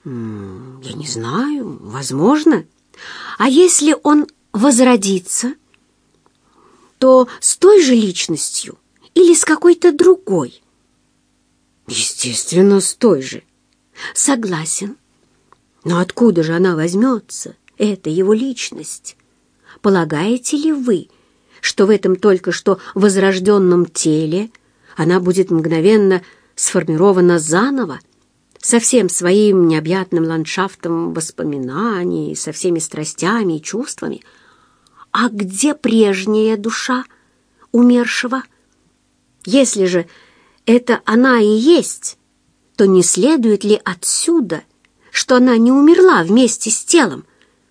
Я не знаю, возможно. А если он возродится, то с той же личностью или с какой-то другой? Естественно, с той же. Согласен. Но откуда же она возьмется, эта его личность? Полагаете ли вы, что в этом только что возрожденном теле она будет мгновенно сформирована заново, со всем своим необъятным ландшафтом воспоминаний, со всеми страстями и чувствами? А где прежняя душа умершего? Если же это она и есть, то не следует ли отсюда, что она не умерла вместе с телом?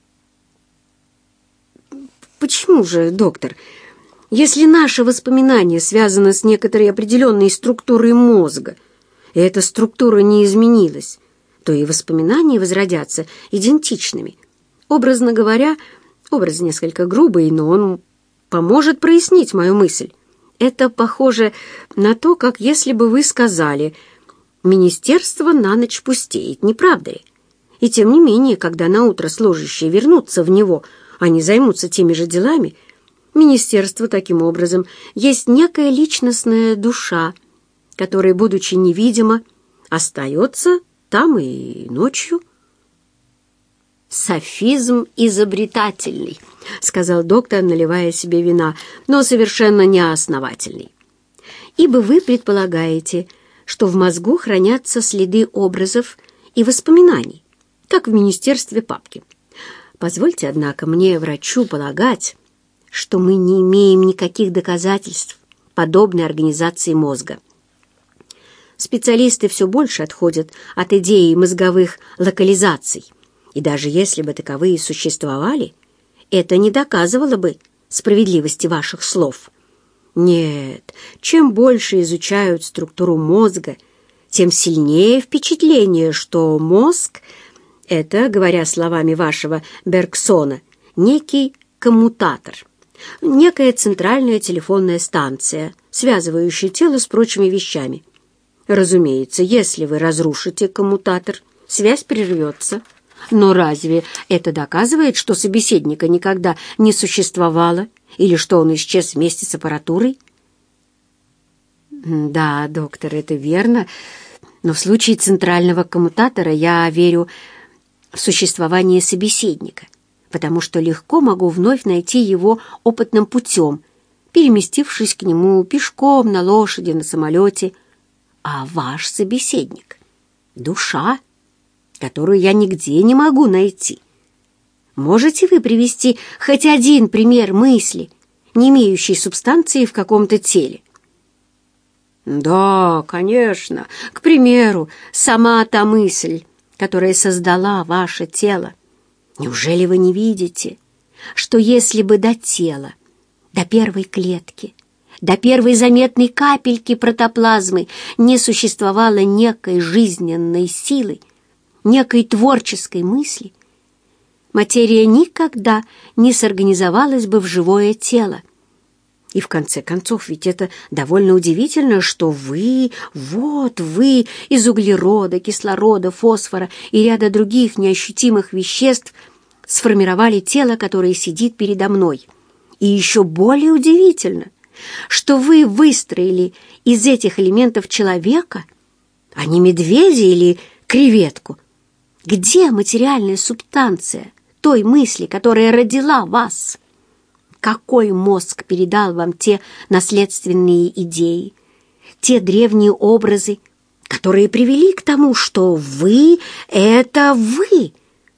Почему же, доктор, если наши воспоминания связаны с некоторой определенной структурой мозга, и эта структура не изменилась, то и воспоминания возродятся идентичными? Образно говоря, образ несколько грубый, но он поможет прояснить мою мысль. Это похоже на то, как если бы вы сказали: «Министерство на ночь пустеет», не правда ли? И тем не менее, когда наутро служащие вернутся в него, они займутся теми же делами. Министерство, таким образом, есть некая личностная душа, которая, будучи невидима, остается там и ночью. «Софизм изобретательный», — сказал доктор, наливая себе вина, «но совершенно неосновательный. Ибо вы предполагаете, что в мозгу хранятся следы образов и воспоминаний, как в министерстве папки. Позвольте, однако, мне, врачу, полагать, что мы не имеем никаких доказательств подобной организации мозга. Специалисты все больше отходят от идеи мозговых локализаций, и даже если бы таковые существовали, это не доказывало бы справедливости ваших слов. Нет, чем больше изучают структуру мозга, тем сильнее впечатление, что мозг — это, говоря словами вашего Бергсона, некий коммутатор, некая центральная телефонная станция, связывающая тело с прочими вещами. Разумеется, если вы разрушите коммутатор, связь прервется. Но разве это доказывает, что собеседника никогда не существовало или что он исчез вместе с аппаратурой? Да, доктор, это верно, но в случае центрального коммутатора я верю в существование собеседника, потому что легко могу вновь найти его опытным путем, переместившись к нему пешком, на лошади, на самолете. А ваш собеседник — душа, которую я нигде не могу найти. Можете вы привести хоть один пример мысли, не имеющей субстанции в каком-то теле? Да, конечно. К примеру, сама та мысль, которая создала ваше тело. Неужели вы не видите, что если бы до тела, до первой клетки, до первой заметной капельки протоплазмы не существовало некой жизненной силы, некой творческой мысли, материя никогда не сорганизовалась бы в живое тело? И в конце концов, ведь это довольно удивительно, что вы из углерода, кислорода, фосфора и ряда других неощутимых веществ сформировали тело, которое сидит передо мной. И еще более удивительно, что вы выстроили из этих элементов человека, а не медведя или креветку. Где материальная субстанция той мысли, которая родила вас? Какой мозг передал вам те наследственные идеи, те древние образы, которые привели к тому, что вы — это вы?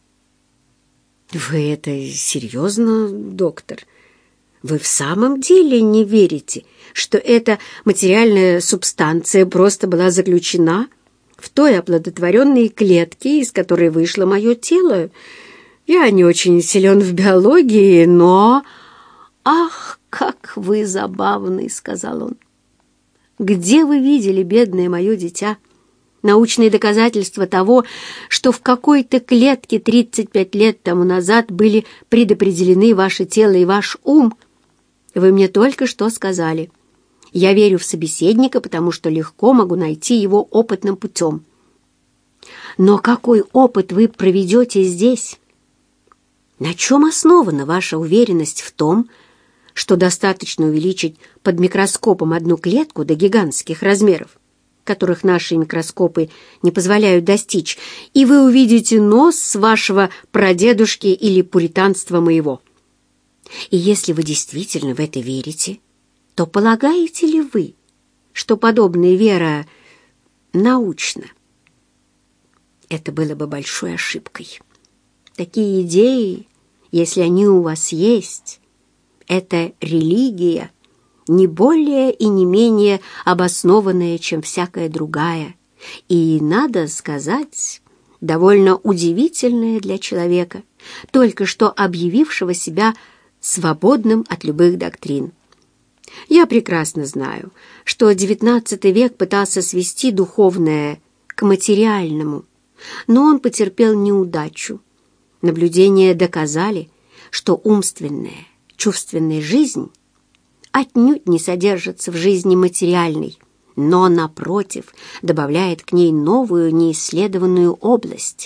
Вы это серьезно, доктор? Вы в самом деле не верите, что эта материальная субстанция просто была заключена в той оплодотворенной клетке, из которой вышло мое тело? Я не очень силен в биологии, но... «Ах, как вы забавный!» — сказал он. «Где вы видели, бедное мое дитя, научные доказательства того, что в какой-то клетке 35 лет тому назад были предопределены ваше тело и ваш ум? Вы мне только что сказали. Я верю в собеседника, потому что легко могу найти его опытным путем. Но какой опыт вы проведете здесь? На чем основана ваша уверенность в том, что достаточно увеличить под микроскопом одну клетку до гигантских размеров, которых наши микроскопы не позволяют достичь, и вы увидите нос вашего прадедушки или пуританства моего? И если вы действительно в это верите, то полагаете ли вы, что подобная вера научна? Это было бы большой ошибкой. Такие идеи, если они у вас есть, это религия, не более и не менее обоснованная, чем всякая другая, и, надо сказать, довольно удивительная для человека, только что объявившего себя свободным от любых доктрин. Я прекрасно знаю, что XIX век пытался свести духовное к материальному, но он потерпел неудачу. Наблюдения доказали, что умственная, чувственная жизнь отнюдь не содержится в жизни материальной, но, напротив, добавляет к ней новую неисследованную область.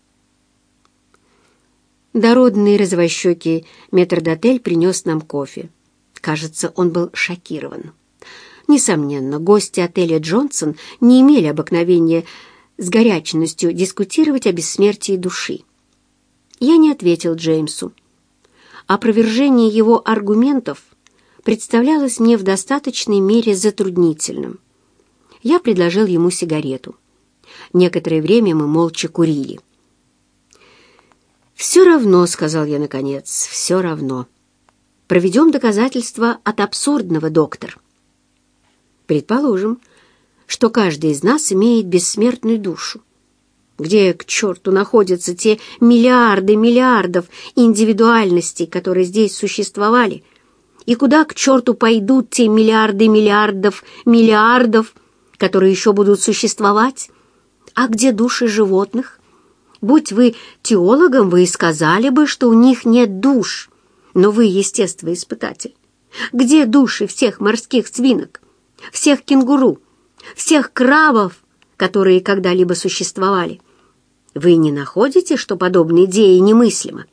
Дородный розовощекий метрдотель принес нам кофе. Кажется, он был шокирован. Несомненно, гости отеля «Джонсон» не имели обыкновения с горячностью дискутировать о бессмертии души. Я не ответил Джеймсу. Опровержение его аргументов представлялось мне в достаточной мере затруднительным. Я предложил ему сигарету. Некоторое время мы молча курили. «Все равно», — сказал я наконец, — «все равно. Проведем доказательства от абсурдного, доктор. Предположим, что каждый из нас имеет бессмертную душу. Где, к черту, находятся те миллиарды миллиардов индивидуальностей, которые здесь существовали? И куда, к черту, пойдут те миллиарды миллиардов миллиардов, которые еще будут существовать? А где души животных? Будь вы теологом, вы и сказали бы, что у них нет душ, но вы естествоиспытатель. Где души всех морских свинок, всех кенгуру, всех крабов, которые когда-либо существовали? Вы не находите, что подобная идея немыслима?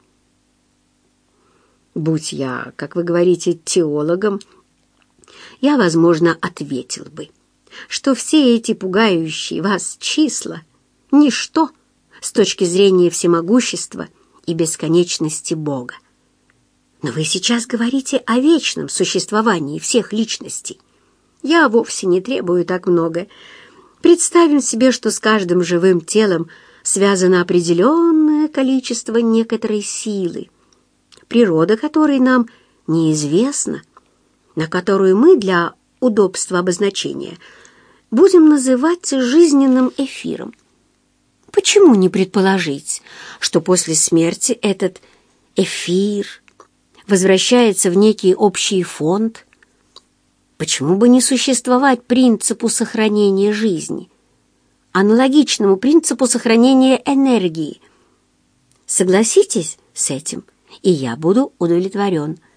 Будь я, как вы говорите, теологом, я, возможно, ответил бы, что все эти пугающие вас числа — ничто с точки зрения всемогущества и бесконечности Бога. Но вы сейчас говорите о вечном существовании всех личностей. Я вовсе не требую так много. Представим себе, что с каждым живым телом связано определенное количество некоторой силы, природа которой нам неизвестна, на которую мы для удобства обозначения будем называть жизненным эфиром. Почему не предположить, что после смерти этот эфир возвращается в некий общий фонд? Почему бы не существовать принципу сохранения жизни, аналогичному принципу сохранения энергии? Согласитесь с этим, и я буду удовлетворен.